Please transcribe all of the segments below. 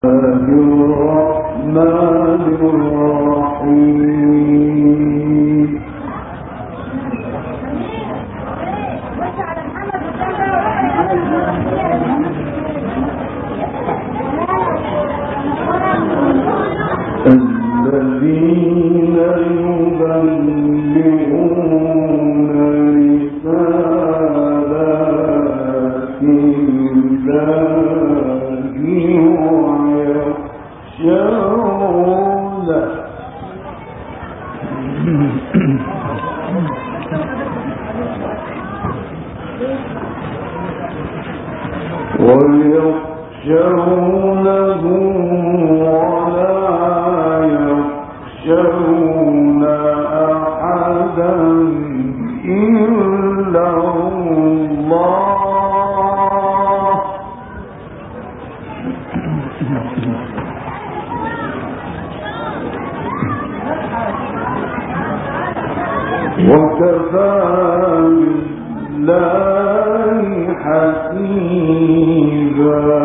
وكفى بالله حسيبا.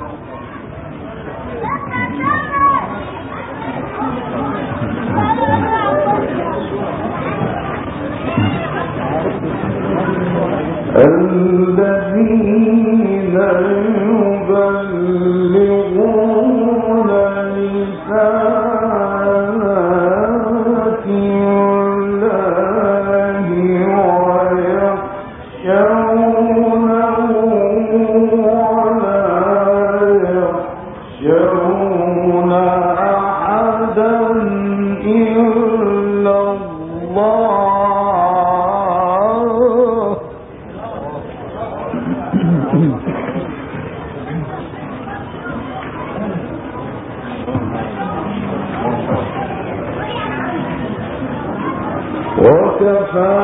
الذين يبلغون رسالات الله ويخشونه ولا يخشون أحدا إلا الله. وكفى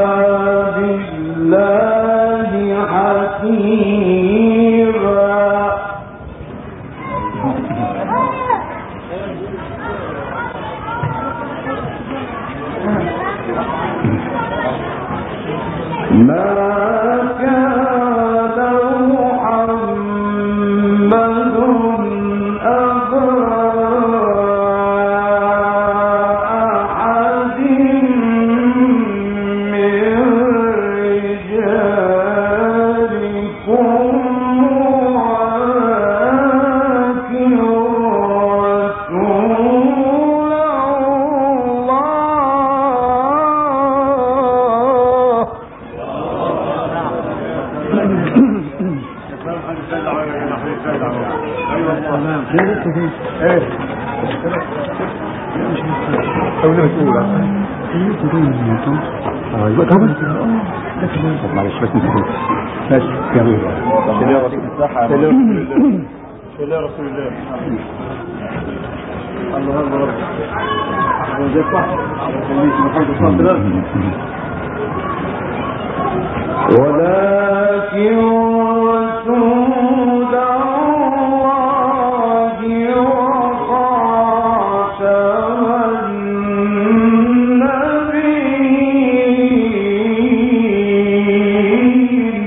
بالله حسيبا. ما كان محمد أبا أحد من رجالكم ولكن رسول ولكن رسول الله وخاتم النبيين.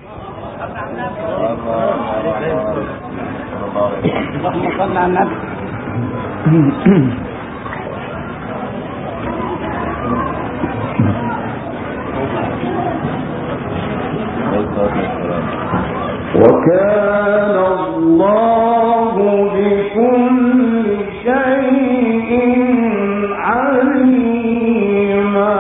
اللهم صل على النبي. وكان الله بكل شيء عليما.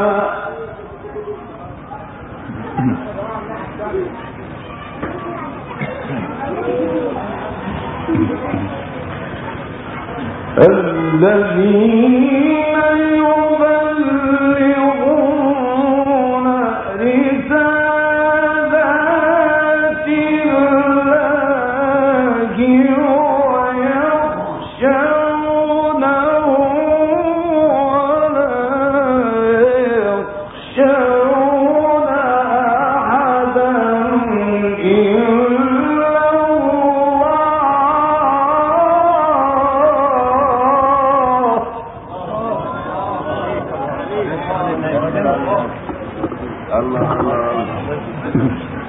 الذين يبلغون رسالات الله ويخشونه ولا يخشون أحدا إلا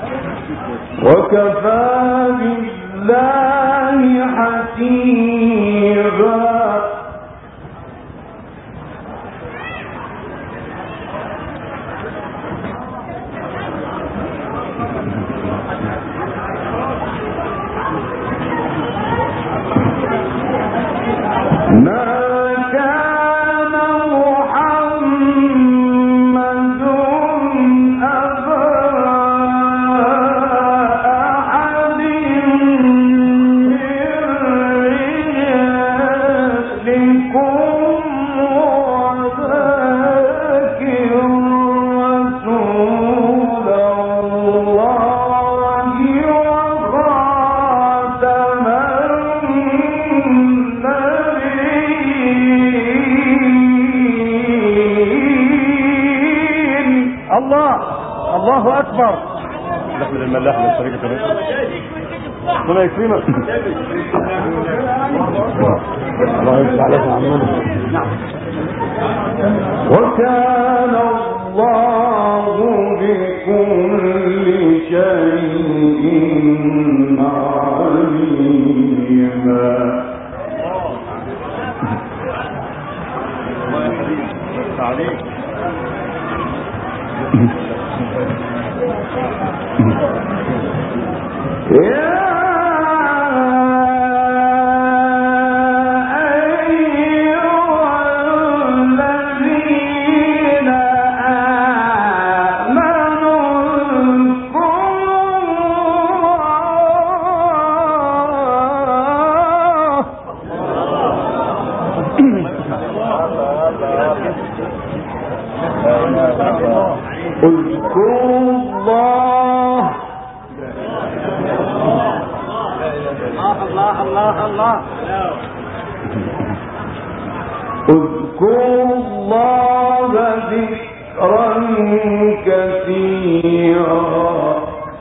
وكفى بالله حسيبا. الله أكبر. نحمد الملاح من الطريقة كمان ربنا يكرمك. الله يفتح عليك يا عمنا. وكان الله بكل شيء عليما. الله يا حبيبي عليك. اذكروا الله. اذكروا الله ذكرا كثيرا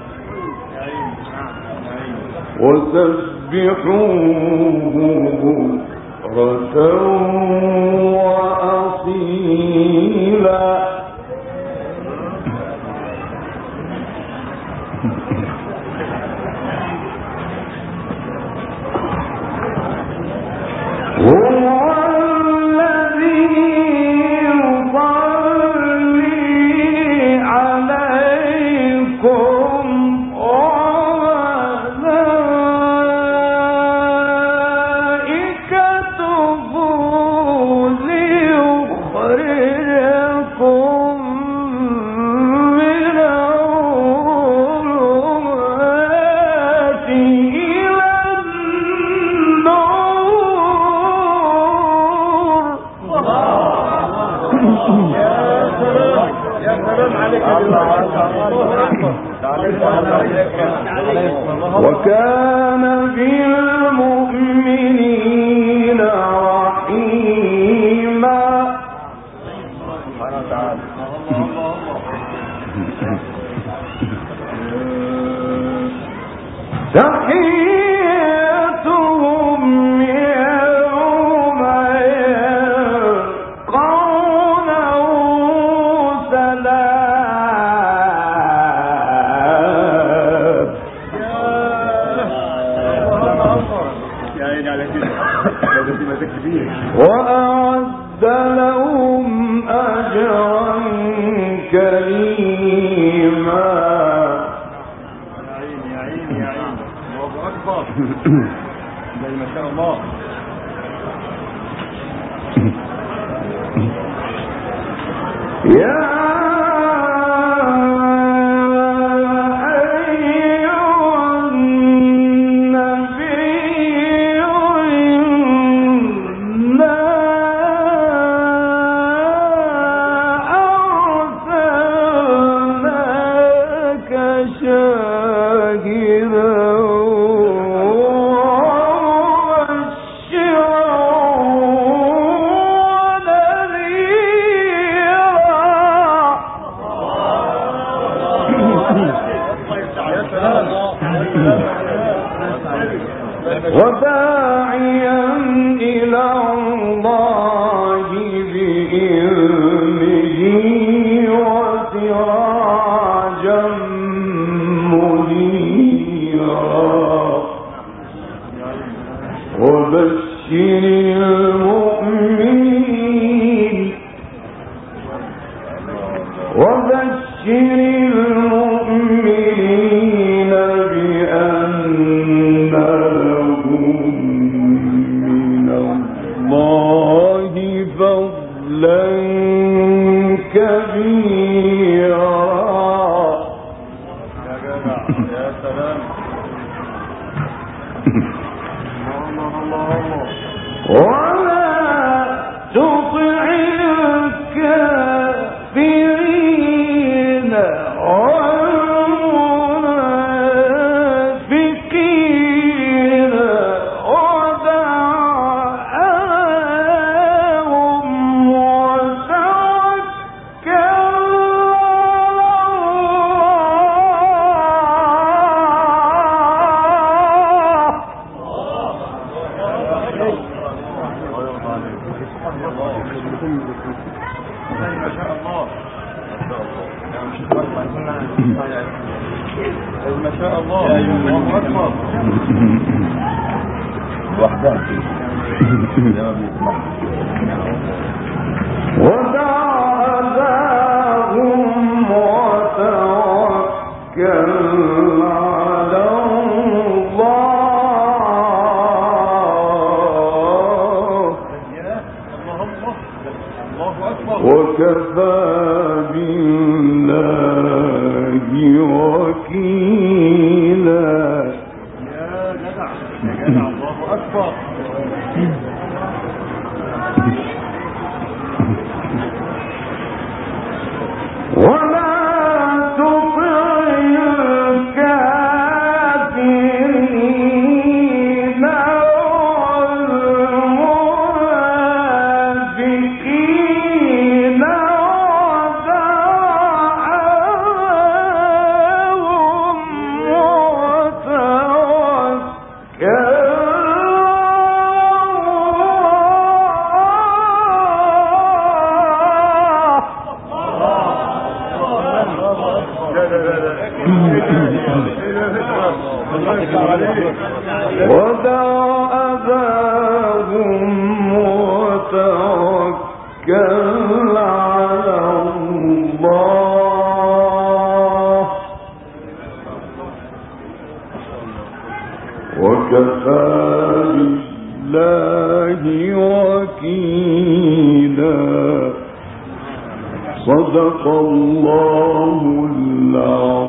وسبحوه بكرة وأصيلا. وكان بالمؤمنين رحيما. تحيتهم يوم يلقونه سلام. وأعد لهم أجرا كريما. ما شاء الله. يا المؤمنين بأن لهم من الله فضلا كبيرا. يا سلام. ولا تطع الكافرين والمنافقين ودعهم ما شاء الله. الله أكبر. ودع أذاهم وتوكل على الله وكفى بالله وكيلا. يا جدع يا جدع. الله أكبر. ولا تطع الكافرين والمنافقين ودع أذاهم وتوكل على الله وكفى بالله وكيلا. صدق الله العظيم.